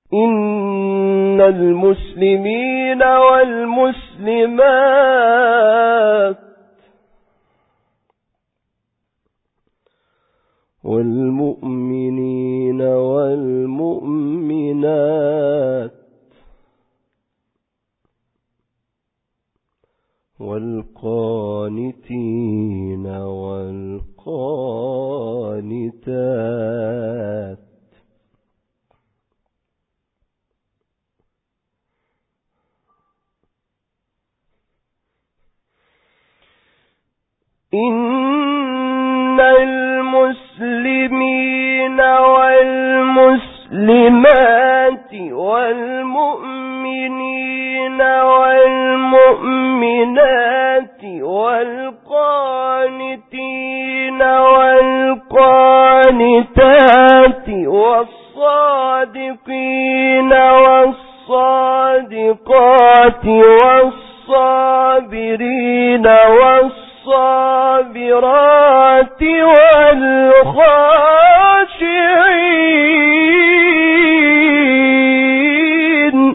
إن المسلمين والمسلمات والمؤمنين والمؤمنات والقانتين والقانتات إن المسلمين والمسلمات والمؤمنين والمؤمنات والقانتين والقانتات والصادقين والصادقات والصابرين والصابرات والخاشعين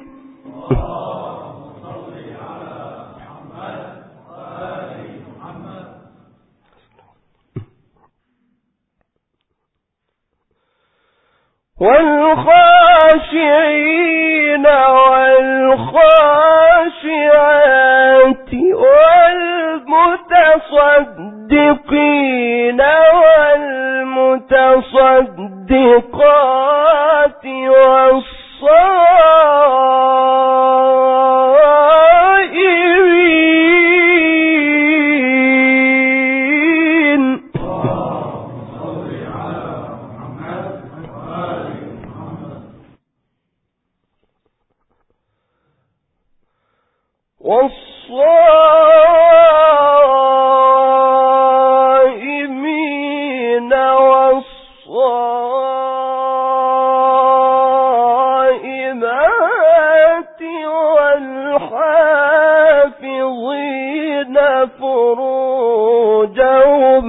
والخاشعين والخاشعات والمتصدقين والمتصدقات والصائمين والصائمين والصائمات والحافظين فروجهم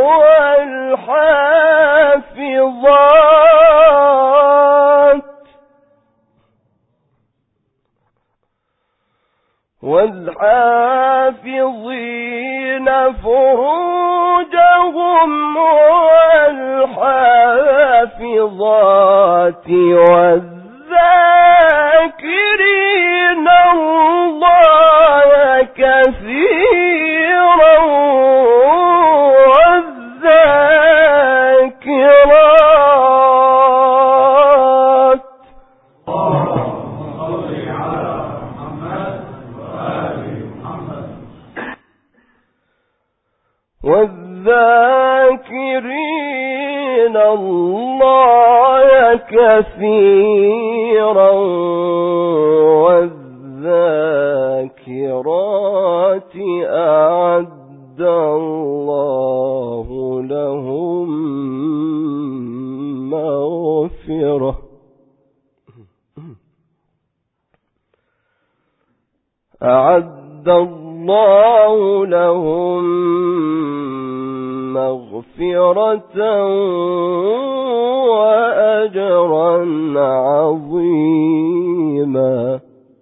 والحافظين فروجهم والحافظات والذاكرين الله كثيرا والذاكرات والذاكرين الله كثيرا والذاكرات أعد الله لهم مغفرة أعد الله لهم مغفرة وأجرا عظيما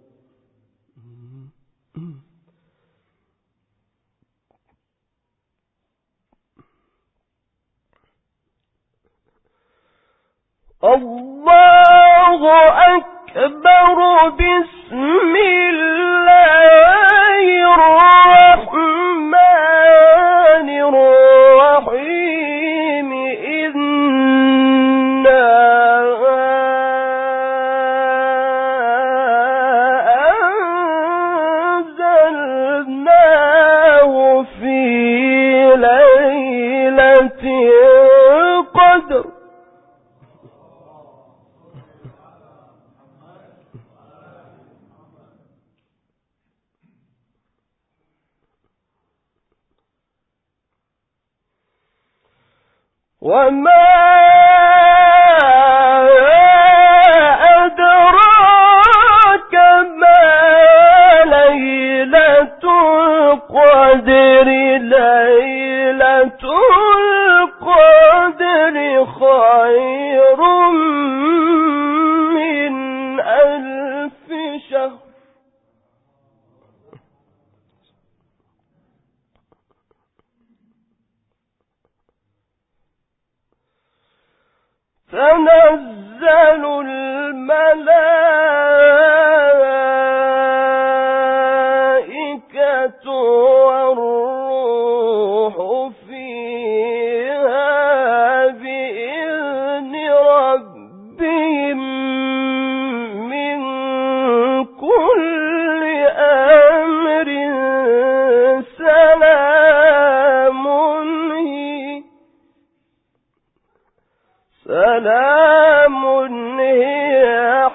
الله أكبر بسم الله الرحمن الرحيم إنا أنزلناه في ليلة القدر وما أدراك ما ليلة القدر ليلة القدر خير من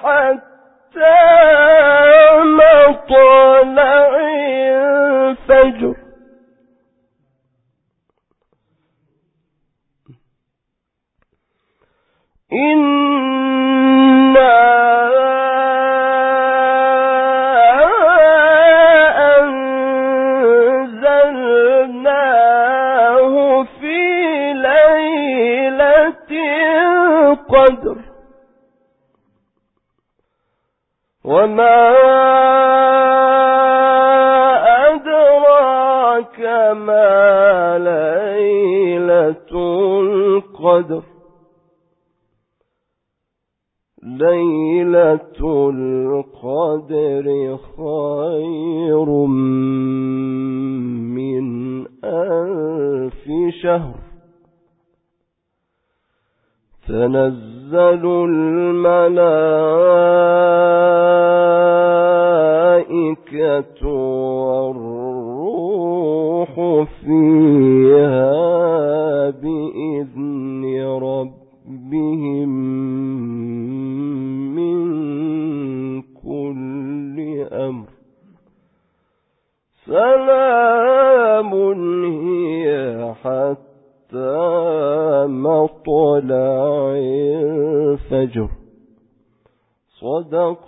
حتى مطلع الفجر إنا أنزلناه في ليلة القدر وما أدراك ما ليلة القدر ليلة القدر خير من 1000 شهر تنزل الملائكة والروح فيها بإذن ربهم من كل أمر سلام هي حتى مطلع الفجر صدق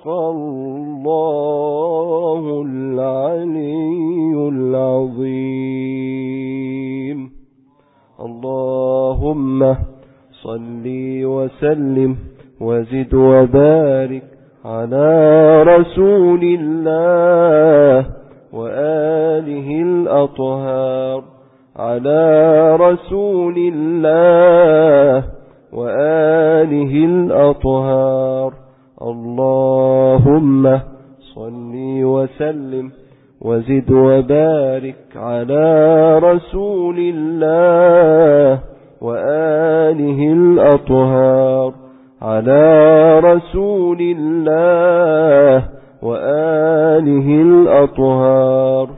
الله العلي العظيم. اللهم صل وسلم وزد وبارك على رسول الله وآله الأطهار على رسول الله وآله الأطهار. اللهم صل وسلم وزد وبارك على رسول الله وآله الأطهار على رسول الله وآله الأطهار.